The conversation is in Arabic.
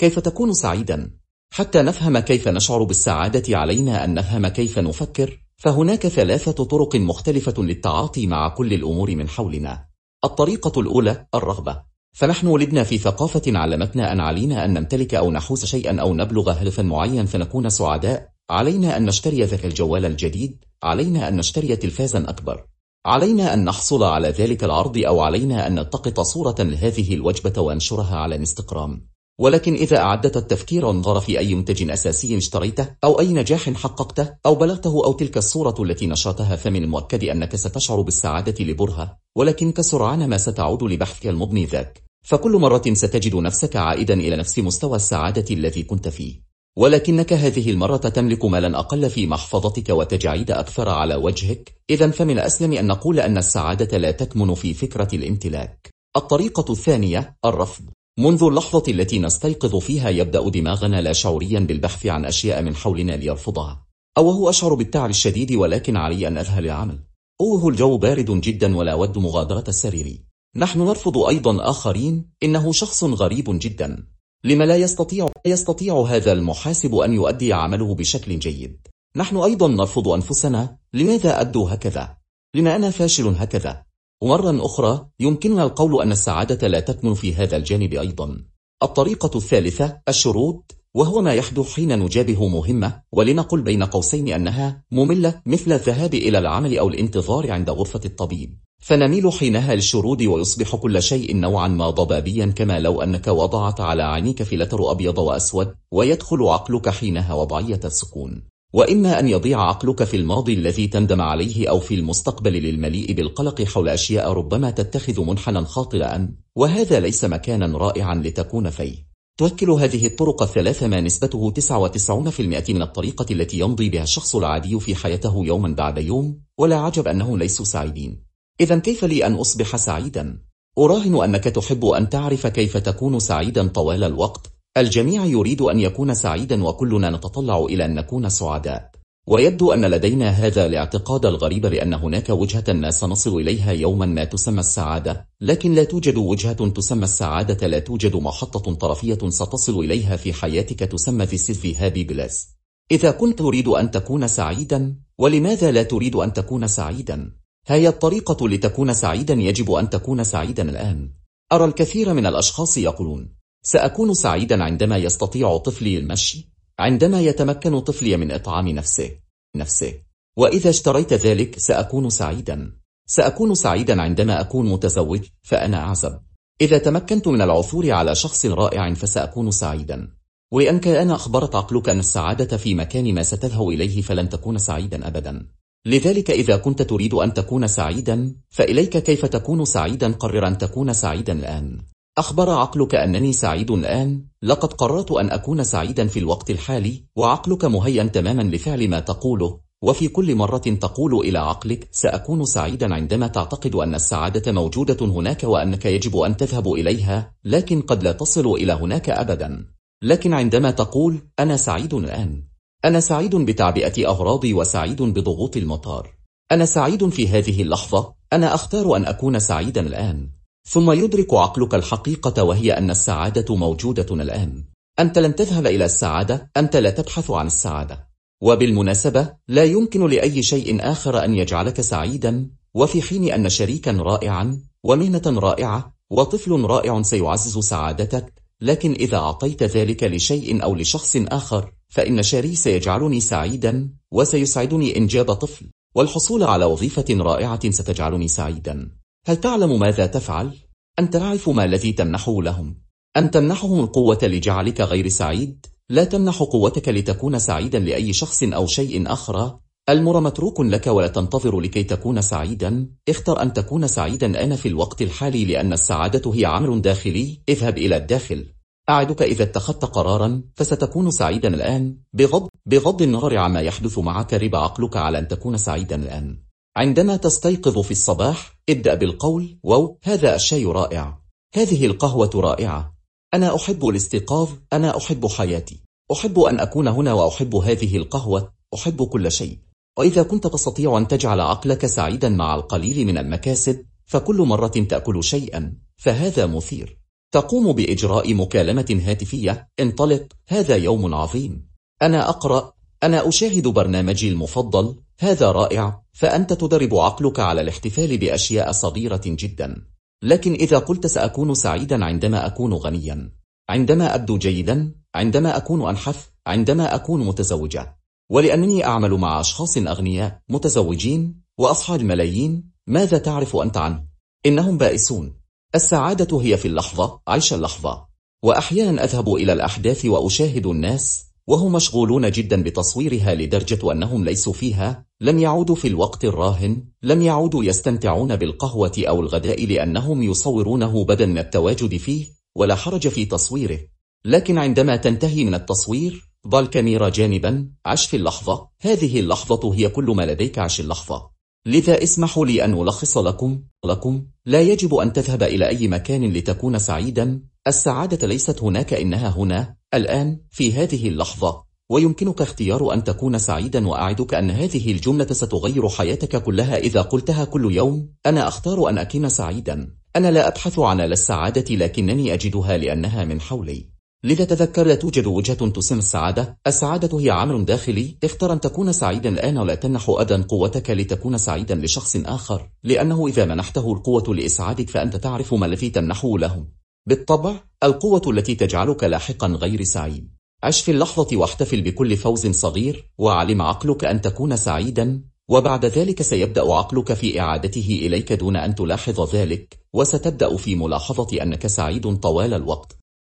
كيف تكون سعيدا؟ حتى نفهم كيف نشعر بالسعادة علينا أن نفهم كيف نفكر، فهناك 3 طرق مختلفة للتعاطي مع كل الأمور من حولنا. الطريقة الأولى الرغبة، فنحن ولدنا في ثقافة علمتنا أن علينا أن نمتلك أو نحوز شيئا أو نبلغ هدفا معين فنكون سعداء. علينا أن نشتري ذاك الجوال الجديد، علينا أن نشتري تلفازا أكبر، علينا أن نحصل على ذلك العرض، أو علينا أن نلتقط صورة لهذه الوجبة وننشرها على انستغرام. ولكن إذا أعدت التفكير وانظر في أي منتج أساسي اشتريته أو أي نجاح حققته أو بلغته أو تلك الصورة التي نشرتها، فمن المؤكد أنك ستشعر بالسعادة لبرهة، ولكن سرعان ما ستعود لبحثك المضني ذاك، فكل مرة ستجد نفسك عائدا إلى نفس مستوى السعادة الذي كنت فيه، ولكنك هذه المرة تملك مالا أقل في محفظتك وتجاعيد أكثر على وجهك. إذن فمن الأسلم أن نقول أن السعادة لا تكمن في فكرة الامتلاك. الطريقة الثانية الرفض. منذ اللحظة التي نستيقظ فيها يبدأ دماغنا لا شعوريا بالبحث عن أشياء من حولنا ليرفضها. هو أشعر بالتعب الشديد ولكن علي أن أذهب للعمل. الجو بارد جدا ولا أود مغادرة السرير. نحن نرفض أيضا آخرين. إنه شخص غريب جدا. لما لا يستطيع هذا المحاسب أن يؤدي عمله بشكل جيد؟ نحن أيضا نرفض أنفسنا. لماذا أبدو هكذا؟ لما أنا فاشل هكذا؟ ومرة أخرى يمكننا القول أن السعادة لا تكمن في هذا الجانب أيضا. الطريقة الثالثة الشروط، وهو ما يحدث حين نجابه مهمة ولنقل بين قوسين أنها مملة، مثل الذهاب إلى العمل أو الانتظار عند غرفة الطبيب، فنميل حينها للشرود ويصبح كل شيء نوعا ما ضبابيا، كما لو أنك وضعت على عينيك فلتر أبيض وأسود، ويدخل عقلك حينها وضعية السكون. وإما أن يضيع عقلك في الماضي الذي تندم عليه أو في المستقبل للمليء بالقلق حول أشياء ربما تتخذ منحنى خاطئا، وهذا ليس مكانا رائعا لتكون فيه. تشكل هذه الطرق الثلاثة ما نسبته 99% من الطريقة التي يمضي بها الشخص العادي في حياته يوما بعد يوم، ولا عجب أنهم ليسوا سعيدين. إذن كيف لي أن أصبح سعيدا؟ أراهن أنك تحب أن تعرف كيف تكون سعيدا طوال الوقت. الجميع يريد أن يكون سعيدا وكلنا نتطلع إلى أن نكون سعداء، ويبدو أن لدينا هذا الاعتقاد الغريب بأن هناك وجهة ما سنصل إليها يوما ما تسمى السعادة، لكن لا توجد وجهة تسمى السعادة، لا توجد محطة طرفية ستصل إليها في حياتك تسمى This is the happy place. إذا كنت تريد أن تكون سعيدا، ولماذا لا تريد أن تكون سعيدا؟ هي الطريقة لتكون سعيدا، يجب أن تكون سعيدا الآن. أرى الكثير من الأشخاص يقولون سأكون سعيدا عندما يستطيع طفلي المشي، عندما يتمكن طفلي من إطعام نفسه، وإذا اشتريت ذلك سأكون سعيدا. سأكون سعيدا عندما أكون متزوج فأنا أعزب. إذا تمكنت من العثور على شخص رائع فسأكون سعيدا. وإن كان أخبرت عقلك أن السعادة في مكان ما ستذهب إليه فلن تكون سعيدا أبدا. لذلك إذا كنت تريد أن تكون سعيدا فإليك كيف تكون سعيدا. قرر أن تكون سعيدا الآن. أخبر عقلك أنني سعيد الآن. لقد قررت أن أكون سعيدا في الوقت الحالي، وعقلك مهيأ تماما لفعل ما تقوله. وفي كل مرة تقول إلى عقلك سأكون سعيدا عندما تعتقد أن السعادة موجودة هناك وأنك يجب أن تذهب إليها، لكن قد لا تصل إلى هناك أبدا. لكن عندما تقول أنا سعيد الآن، أنا سعيد بتعبئة أغراضي وسعيد بضغوط المطار، أنا سعيد في هذه اللحظة، أنا أختار أن أكون سعيدا الآن. ثم يدرك عقلك الحقيقة، وهي أن السعادة موجودة الآن. أنت لن تذهب إلى السعادة، أنت لا تبحث عن السعادة. وبالمناسبة لا يمكن لأي شيء آخر أن يجعلك سعيدا، وفي حين أن شريكا رائعا ومهنة رائعة وطفل رائع سيعزز سعادتك، لكن إذا أعطيت ذلك لشيء أو لشخص آخر فإن شري سيجعلني سعيدا، وسيسعدني إنجاب طفل، والحصول على وظيفة رائعة ستجعلني سعيدا. هل تعلم ماذا تفعل؟ أن تعرف ما الذي تمنحه لهم. أن تمنحهم القوة لجعلك غير سعيد. لا تمنح قوتك لتكون سعيدا لأي شخص أو شيء آخر. المر متروك لك ولا تنتظر لكي تكون سعيدا. اختر أن تكون سعيدا الآن في الوقت الحالي، لأن السعادة هي عمل داخلي. اذهب إلى الداخل. أعدك إذا اتخذت قرارا فستكون سعيدا الآن، بغض النظر عما يحدث معك. رب عقلك على أن تكون سعيدا الآن. عندما تستيقظ في الصباح ابدأ بالقول واو، هذا الشاي رائع، هذه القهوة رائعة، أنا أحب الاستيقاظ، أنا أحب حياتي، أحب أن أكون هنا وأحب هذه القهوة، أحب كل شيء. وإذا كنت تستطيع أن تجعل عقلك سعيدا مع القليل من المكاسب، فكل مرة تأكل شيئا فهذا مثير. تقوم بإجراء مكالمة هاتفية. انطلق، هذا يوم عظيم. أنا أقرأ، أنا أشاهد برنامجي المفضل، هذا رائع. فأنت تدرب عقلك على الاحتفال بأشياء صغيرة جدا. لكن إذا قلت سأكون سعيدا عندما أكون غنيا، عندما أبدو جيدا، عندما أكون أنحف، عندما أكون متزوجة، ولأنني أعمل مع أشخاص أغنياء متزوجين وأصحاب الملايين، ماذا تعرف أنت عنه؟ إنهم بائسون. السعادة هي في اللحظة، عيش اللحظة. وأحيانا أذهب إلى الأحداث وأشاهد الناس وهم مشغولون جدا بتصويرها لدرجة أنهم ليسوا فيها، لم يعودوا في الوقت الراهن، لم يعودوا يستمتعون بالقهوة أو الغداء لأنهم يصورونه بدلا من التواجد فيه، ولا حرج في تصويره. لكن عندما تنتهي من التصوير، ضع الكاميرا جانبا، عش في اللحظة. هذه اللحظة هي كل ما لديك، عش اللحظة. لذا اسمحوا لي أن ألخص لكم لا يجب أن تذهب إلى أي مكان لتكون سعيدا. السعادة ليست هناك، إنها هنا، الآن، في هذه اللحظة. ويمكنك اختيار أن تكون سعيدا، وأعدك أن هذه الجملة ستغير حياتك كلها إذا قلتها كل يوم. أنا أختار أن أكون سعيدا. أنا لا أبحث عن السعادة، لكنني أجدها لأنها من حولي. لذا تذكر، لا توجد وجهة تسمى السعادة. السعادة هي عمل داخلي. اختر أن تكون سعيدا الآن، ولا تمنح أبدا قوتك لتكون سعيدا لشخص آخر، لأنه إذا منحته القوة لإسعادك فأنت تعرف ما الذي تمنحه له. بالطبع، القوة التي تجعلك لاحقا غير سعيد. عش في اللحظة واحتفل بكل فوز صغير، وعلم عقلك أن تكون سعيدا، وبعد ذلك سيبدأ عقلك في إعادته إليك دون أن تلاحظ ذلك، وستبدأ في ملاحظة أنك سعيد طوال الوقت.